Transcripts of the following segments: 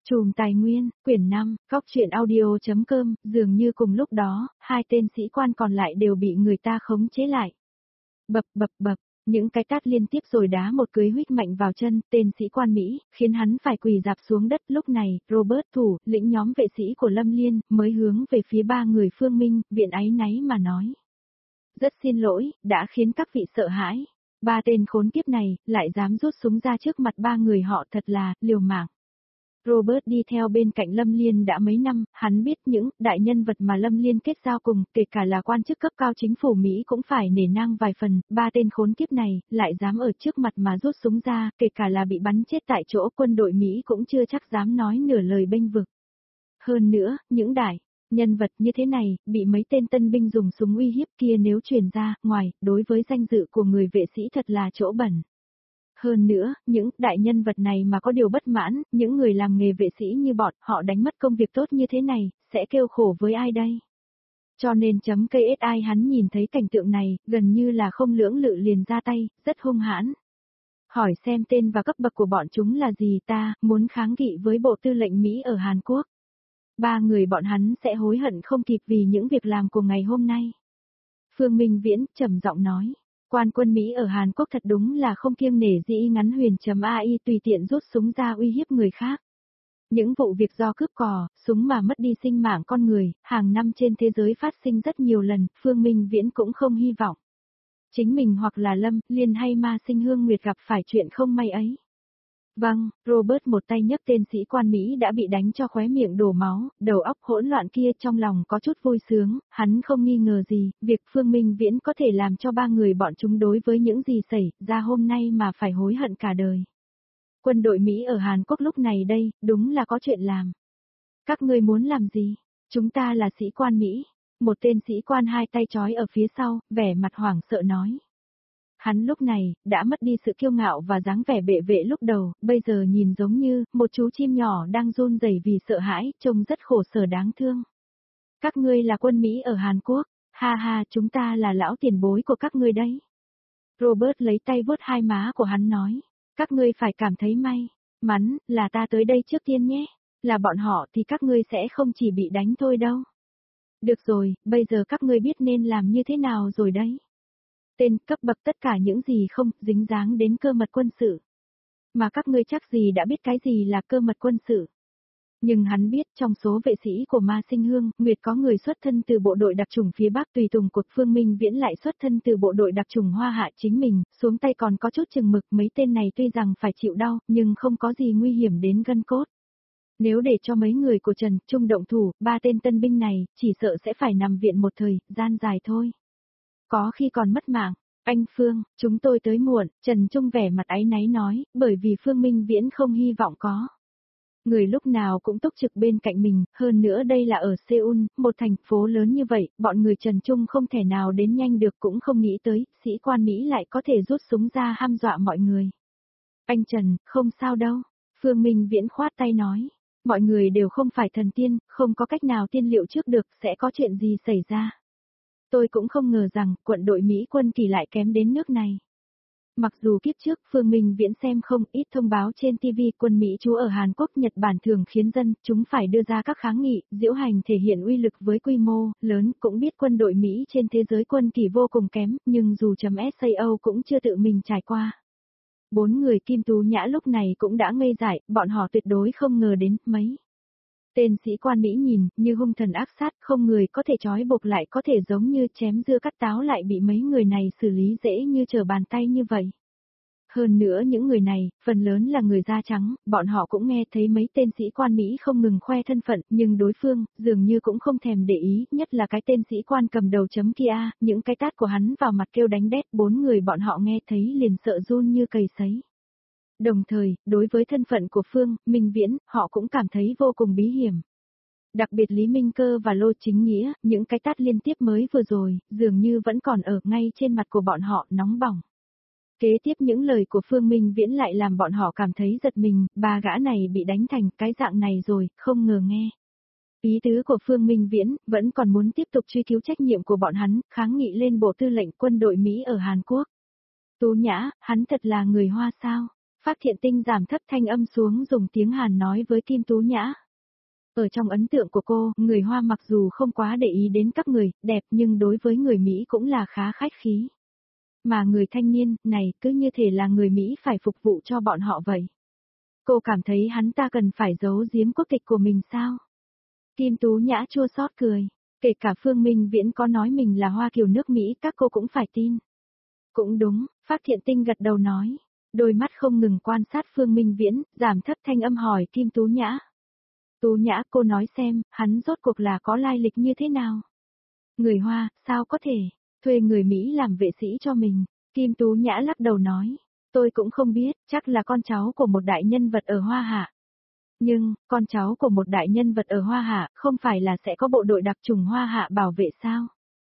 Chùm Tài Nguyên, quyển 5, Góc truyện audio.com, dường như cùng lúc đó, hai tên sĩ quan còn lại đều bị người ta khống chế lại. Bập bập bập, những cái tát liên tiếp rồi đá một cưới huých mạnh vào chân tên sĩ quan Mỹ, khiến hắn phải quỳ rạp xuống đất. Lúc này, Robert thủ lĩnh nhóm vệ sĩ của Lâm Liên, mới hướng về phía ba người Phương Minh, Viện áy náy mà nói. Rất xin lỗi, đã khiến các vị sợ hãi. Ba tên khốn kiếp này, lại dám rút súng ra trước mặt ba người họ, thật là, liều mạng. Robert đi theo bên cạnh Lâm Liên đã mấy năm, hắn biết những đại nhân vật mà Lâm Liên kết giao cùng, kể cả là quan chức cấp cao chính phủ Mỹ cũng phải nể nang vài phần. Ba tên khốn kiếp này, lại dám ở trước mặt mà rút súng ra, kể cả là bị bắn chết tại chỗ, quân đội Mỹ cũng chưa chắc dám nói nửa lời bênh vực. Hơn nữa, những đại nhân vật như thế này, bị mấy tên tân binh dùng súng uy hiếp kia nếu truyền ra, ngoài, đối với danh dự của người vệ sĩ thật là chỗ bẩn. Hơn nữa, những đại nhân vật này mà có điều bất mãn, những người làm nghề vệ sĩ như bọn họ đánh mất công việc tốt như thế này, sẽ kêu khổ với ai đây? Cho nên KSI hắn nhìn thấy cảnh tượng này, gần như là không lưỡng lự liền ra tay, rất hung hãn. Hỏi xem tên và cấp bậc của bọn chúng là gì, ta muốn kháng nghị với Bộ Tư lệnh Mỹ ở Hàn Quốc. Ba người bọn hắn sẽ hối hận không kịp vì những việc làm của ngày hôm nay. Phương Minh Viễn trầm giọng nói. Quan quân Mỹ ở Hàn Quốc thật đúng là không kiêng nể gì ngắn huyền.ai tùy tiện rút súng ra uy hiếp người khác. Những vụ việc do cướp cò, súng mà mất đi sinh mạng con người, hàng năm trên thế giới phát sinh rất nhiều lần, Phương Minh Viễn cũng không hy vọng. Chính mình hoặc là Lâm, Liên hay Ma Sinh Hương Nguyệt gặp phải chuyện không may ấy. Vâng, Robert một tay nhấc tên sĩ quan Mỹ đã bị đánh cho khóe miệng đổ máu, đầu óc hỗn loạn kia trong lòng có chút vui sướng, hắn không nghi ngờ gì, việc Phương Minh Viễn có thể làm cho ba người bọn chúng đối với những gì xảy ra hôm nay mà phải hối hận cả đời. Quân đội Mỹ ở Hàn Quốc lúc này đây, đúng là có chuyện làm. Các ngươi muốn làm gì? Chúng ta là sĩ quan Mỹ. Một tên sĩ quan hai tay trói ở phía sau, vẻ mặt hoảng sợ nói. Hắn lúc này, đã mất đi sự kiêu ngạo và dáng vẻ bệ vệ lúc đầu, bây giờ nhìn giống như, một chú chim nhỏ đang run rẩy vì sợ hãi, trông rất khổ sở đáng thương. Các ngươi là quân Mỹ ở Hàn Quốc, ha ha, chúng ta là lão tiền bối của các ngươi đấy. Robert lấy tay vuốt hai má của hắn nói, các ngươi phải cảm thấy may mắn, là ta tới đây trước tiên nhé, là bọn họ thì các ngươi sẽ không chỉ bị đánh thôi đâu. Được rồi, bây giờ các ngươi biết nên làm như thế nào rồi đấy. Tên, cấp bậc tất cả những gì không dính dáng đến cơ mật quân sự. Mà các ngươi chắc gì đã biết cái gì là cơ mật quân sự. Nhưng hắn biết trong số vệ sĩ của Ma Sinh Hương, Nguyệt có người xuất thân từ bộ đội đặc chủng phía Bắc tùy tùng của Phương Minh Viễn lại xuất thân từ bộ đội đặc chủng Hoa Hạ chính mình, xuống tay còn có chút chừng mực. Mấy tên này tuy rằng phải chịu đau, nhưng không có gì nguy hiểm đến gân cốt. Nếu để cho mấy người của Trần Trung động thủ, ba tên tân binh này, chỉ sợ sẽ phải nằm viện một thời gian dài thôi. Có khi còn mất mạng. Anh Phương, chúng tôi tới muộn, Trần Trung vẻ mặt áy náy nói, bởi vì Phương Minh Viễn không hy vọng có người lúc nào cũng túc trực bên cạnh mình, hơn nữa đây là ở Seoul, một thành phố lớn như vậy, bọn người Trần Trung không thể nào đến nhanh được, cũng không nghĩ tới, sĩ quan Mỹ lại có thể rút súng ra hăm dọa mọi người. Anh Trần, không sao đâu, Phương Minh Viễn khoát tay nói, mọi người đều không phải thần tiên, không có cách nào tiên liệu trước được sẽ có chuyện gì xảy ra. Tôi cũng không ngờ rằng quân đội Mỹ quân kỳ lại kém đến nước này. Mặc dù kiếp trước Phương Minh Viễn xem không ít thông báo trên TV quân Mỹ trú ở Hàn Quốc Nhật Bản thường khiến dân chúng phải đưa ra các kháng nghị, diễu hành thể hiện uy lực với quy mô lớn, cũng biết quân đội Mỹ trên thế giới quân kỳ vô cùng kém, nhưng dù .sao cũng chưa tự mình trải qua. Bốn người Kim Tú Nhã lúc này cũng đã ngây dại, bọn họ tuyệt đối không ngờ đến mấy. Tên sĩ quan Mỹ nhìn, như hung thần ác sát, không người có thể trói buộc lại có thể giống như chém dưa cắt táo lại bị mấy người này xử lý dễ như trở bàn tay như vậy. Hơn nữa những người này, phần lớn là người da trắng, bọn họ cũng nghe thấy mấy tên sĩ quan Mỹ không ngừng khoe thân phận, nhưng đối phương, dường như cũng không thèm để ý, nhất là cái tên sĩ quan cầm đầu kia, những cái tát của hắn vào mặt kêu đánh đét, bốn người bọn họ nghe thấy liền sợ run như cầy sấy. Đồng thời, đối với thân phận của Phương Minh Viễn, họ cũng cảm thấy vô cùng bí hiểm. Đặc biệt Lý Minh Cơ và Lô Chính Nghĩa, những cái tát liên tiếp mới vừa rồi, dường như vẫn còn ở ngay trên mặt của bọn họ, nóng bỏng. Kế tiếp những lời của Phương Minh Viễn lại làm bọn họ cảm thấy giật mình, ba gã này bị đánh thành cái dạng này rồi, không ngờ nghe. Ý tứ của Phương Minh Viễn, vẫn còn muốn tiếp tục truy cứu trách nhiệm của bọn hắn, kháng nghị lên Bộ Tư lệnh quân đội Mỹ ở Hàn Quốc. Tú Nhã, hắn thật là người Hoa sao? Phác Thiện Tinh giảm thấp thanh âm xuống dùng tiếng Hàn nói với Kim Tú Nhã. Ở trong ấn tượng của cô, người Hoa mặc dù không quá để ý đến các người đẹp nhưng đối với người Mỹ cũng là khá khách khí. Mà người thanh niên này cứ như thể là người Mỹ phải phục vụ cho bọn họ vậy. Cô cảm thấy hắn ta cần phải giấu giếm quốc tịch của mình sao? Kim Tú Nhã chua xót cười. Kể cả Phương Minh Viễn có nói mình là Hoa kiều nước Mỹ các cô cũng phải tin. Cũng đúng, Phác Thiện Tinh gật đầu nói. Đôi mắt không ngừng quan sát Phương Minh Viễn, giảm thấp thanh âm hỏi Kim Tú Nhã. Tú Nhã, cô nói xem, hắn rốt cuộc là có lai lịch như thế nào? Người Hoa, sao có thể, thuê người Mỹ làm vệ sĩ cho mình? Kim Tú Nhã lắc đầu nói. Tôi cũng không biết, chắc là con cháu của một đại nhân vật ở Hoa Hạ. Nhưng, con cháu của một đại nhân vật ở Hoa Hạ, không phải là sẽ có bộ đội đặc chủng Hoa Hạ bảo vệ sao?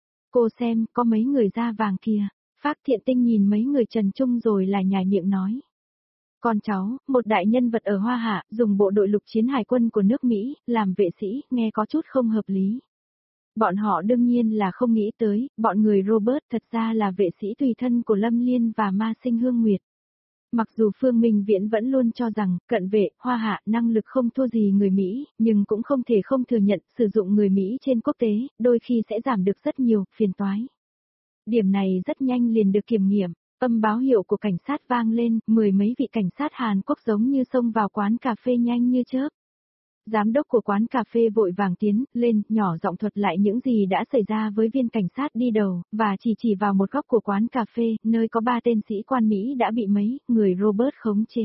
Cô xem, có mấy người da vàng kìa. Phác Thiện Tinh nhìn mấy người trần trung rồi là nhài miệng nói. Con cháu, một đại nhân vật ở Hoa Hạ, dùng bộ đội lục chiến hải quân của nước Mỹ, làm vệ sĩ, nghe có chút không hợp lý. Bọn họ đương nhiên là không nghĩ tới, bọn người Robert thật ra là vệ sĩ tùy thân của Lâm Liên và Ma Sinh Hương Nguyệt. Mặc dù Phương Minh Viễn vẫn luôn cho rằng, cận vệ, Hoa Hạ, năng lực không thua gì người Mỹ, nhưng cũng không thể không thừa nhận, sử dụng người Mỹ trên quốc tế, đôi khi sẽ giảm được rất nhiều, phiền toái. Điểm này rất nhanh liền được kiểm nghiệm, âm báo hiệu của cảnh sát vang lên, mười mấy vị cảnh sát Hàn Quốc giống như xông vào quán cà phê nhanh như chớp. Giám đốc của quán cà phê vội vàng tiến lên, nhỏ giọng thuật lại những gì đã xảy ra với viên cảnh sát đi đầu, và chỉ vào một góc của quán cà phê, nơi có 3 tên sĩ quan Mỹ đã bị mấy người Robert khống chế.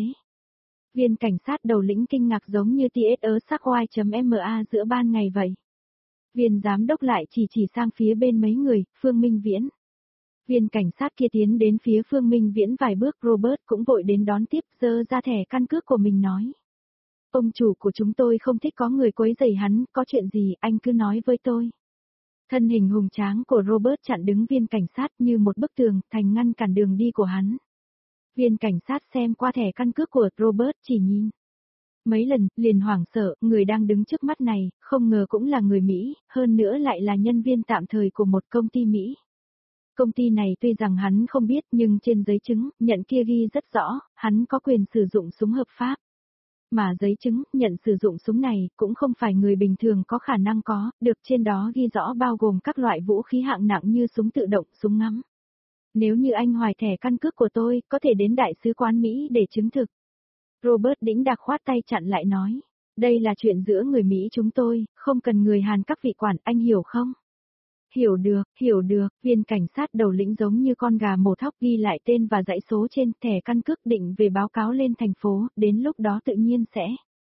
Viên cảnh sát đầu lĩnh kinh ngạc giống như tia ớt sắc y.ma giữa ban ngày vậy. Viên giám đốc lại chỉ sang phía bên mấy người, Phương Minh Viễn. Viên cảnh sát kia tiến đến phía Phương Minh Viễn vài bước, Robert cũng vội đến đón tiếp, giơ ra thẻ căn cước của mình nói. Ông chủ của chúng tôi không thích có người quấy rầy hắn, có chuyện gì anh cứ nói với tôi. Thân hình hùng tráng của Robert chặn đứng viên cảnh sát như một bức tường, thành ngăn cản đường đi của hắn. Viên cảnh sát xem qua thẻ căn cước của Robert chỉ nhìn. Mấy lần, liền hoảng sợ, người đang đứng trước mắt này, không ngờ cũng là người Mỹ, hơn nữa lại là nhân viên tạm thời của một công ty Mỹ. Công ty này tuy rằng hắn không biết nhưng trên giấy chứng, nhận kia ghi rất rõ, hắn có quyền sử dụng súng hợp pháp. Mà giấy chứng, nhận sử dụng súng này, cũng không phải người bình thường có khả năng có, được trên đó ghi rõ bao gồm các loại vũ khí hạng nặng như súng tự động, súng ngắm. Nếu như anh hoài thẻ căn cước của tôi, có thể đến đại sứ quán Mỹ để chứng thực. Robert đĩnh đạc khoát tay chặn lại nói, đây là chuyện giữa người Mỹ chúng tôi, không cần người Hàn các vị quản, anh hiểu không? Hiểu được, viên cảnh sát đầu lĩnh giống như con gà mổ thóc ghi lại tên và dãy số trên thẻ căn cước định về báo cáo lên thành phố, đến lúc đó tự nhiên sẽ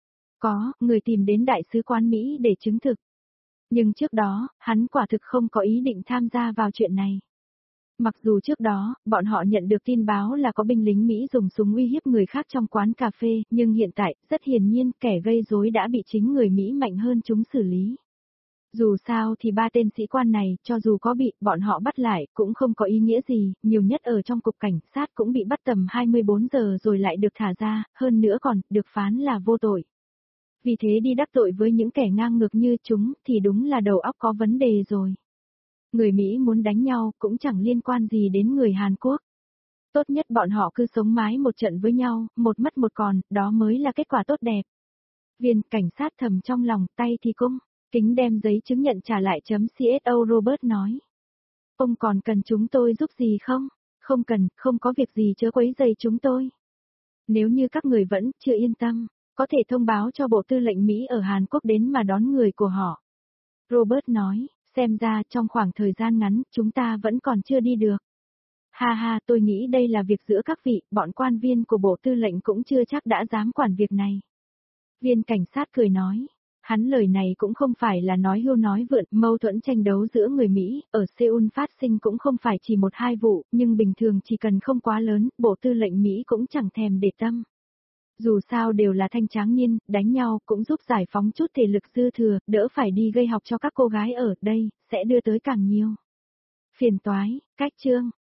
có người tìm đến đại sứ quán Mỹ để chứng thực. Nhưng trước đó, hắn quả thực không có ý định tham gia vào chuyện này. Mặc dù trước đó, bọn họ nhận được tin báo là có binh lính Mỹ dùng súng uy hiếp người khác trong quán cà phê, nhưng hiện tại, rất hiển nhiên kẻ gây rối đã bị chính người Mỹ mạnh hơn chúng xử lý. Dù sao thì 3 tên sĩ quan này, cho dù có bị bọn họ bắt lại, cũng không có ý nghĩa gì, nhiều nhất ở trong cục cảnh sát cũng bị bắt tầm 24 giờ rồi lại được thả ra, hơn nữa còn, được phán là vô tội. Vì thế đi đắc tội với những kẻ ngang ngược như chúng, thì đúng là đầu óc có vấn đề rồi. Người Mỹ muốn đánh nhau, cũng chẳng liên quan gì đến người Hàn Quốc. Tốt nhất bọn họ cứ sống mái một trận với nhau, một mất một còn, đó mới là kết quả tốt đẹp. Viên cảnh sát thầm trong lòng, tay thì cung. Kính đem giấy chứng nhận trả lại .cso Robert nói. Ông còn cần chúng tôi giúp gì không? Không cần, không có việc gì chớ quấy rầy chúng tôi. Nếu như các người vẫn chưa yên tâm, có thể thông báo cho Bộ Tư lệnh Mỹ ở Hàn Quốc đến mà đón người của họ. Robert nói, xem ra trong khoảng thời gian ngắn, chúng ta vẫn còn chưa đi được. Ha ha, tôi nghĩ đây là việc giữa các vị, bọn quan viên của Bộ Tư lệnh cũng chưa chắc đã dám quản việc này. Viên cảnh sát cười nói. Hắn lời này cũng không phải là nói hưu nói vượn, mâu thuẫn tranh đấu giữa người Mỹ, ở Seoul phát sinh cũng không phải chỉ 1-2 vụ, nhưng bình thường chỉ cần không quá lớn, Bộ Tư lệnh Mỹ cũng chẳng thèm để tâm. Dù sao đều là thanh tráng niên, đánh nhau cũng giúp giải phóng chút thể lực dư thừa, đỡ phải đi gây học cho các cô gái ở đây, sẽ đưa tới càng nhiều phiền toái. Cách chương